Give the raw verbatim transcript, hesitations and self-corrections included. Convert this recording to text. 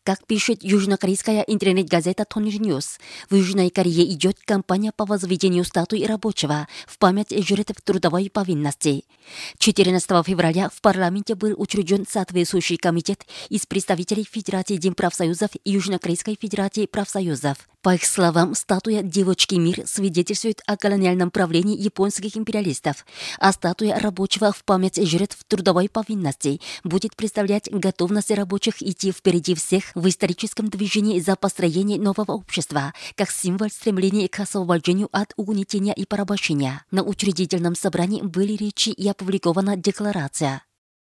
Как пишет южнокорейская интернет-газета Тонир Ньюс, в Южной Корее идет кампания по возведению статуи рабочего в память жертв трудовой повинности. четырнадцатого февраля в парламенте был учрежден соответствующий комитет из представителей Федерации Демпрофсоюзов и Южнокорейской Федерации профсоюзов. По их словам, статуя «Девочки мир» свидетельствует о колониальном правлении японских империалистов, а статуя рабочего в память жертв трудовой повинности будет представлять готовность рабочих идти впереди всех в историческом движении за построение нового общества, как символ стремления к освобождению от угнетения и порабощения. На учредительном собрании были речи и опубликована декларация.